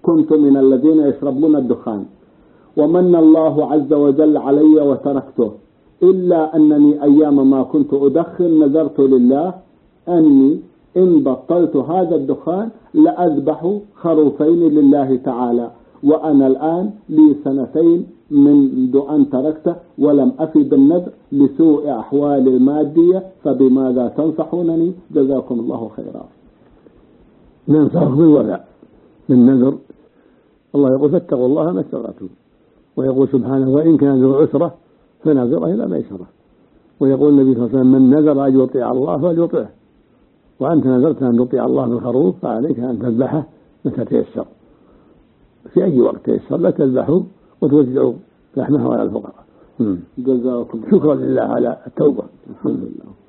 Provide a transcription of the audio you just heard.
كنت من الذين يشربون الدخان، ومن الله عز وجل علي وتركته، إلا أنني أيام ما كنت أدخن نذرت لله أني إن بطلت هذا الدخان لأذبح خروفين لله تعالى، وأنا الآن لي 2 منذ أن تركته ولم أفي بالنذر لسوء أحوال المادية، فبماذا تنصحونني؟ جزاكم الله خيرا. ننصح بالوفاء بالنذر. الله يقول فاتقوا الله ما استطعتم، ويقول سبحانه وإن كان ذو عسرة فنظرة إلى ميسرة، ويقول النبي صلى الله عليه وسلم من نذر أن يطيع الله فليطعه، وأنت نذرت أن تطيع الله بالخروف فعليك أن تذبحه متى تيسر، في أي وقت تيسر لا تذبحه وتوزعوا لحمه على الفقراء. جزاكم شكرا لله على التوبة. الحمد لله.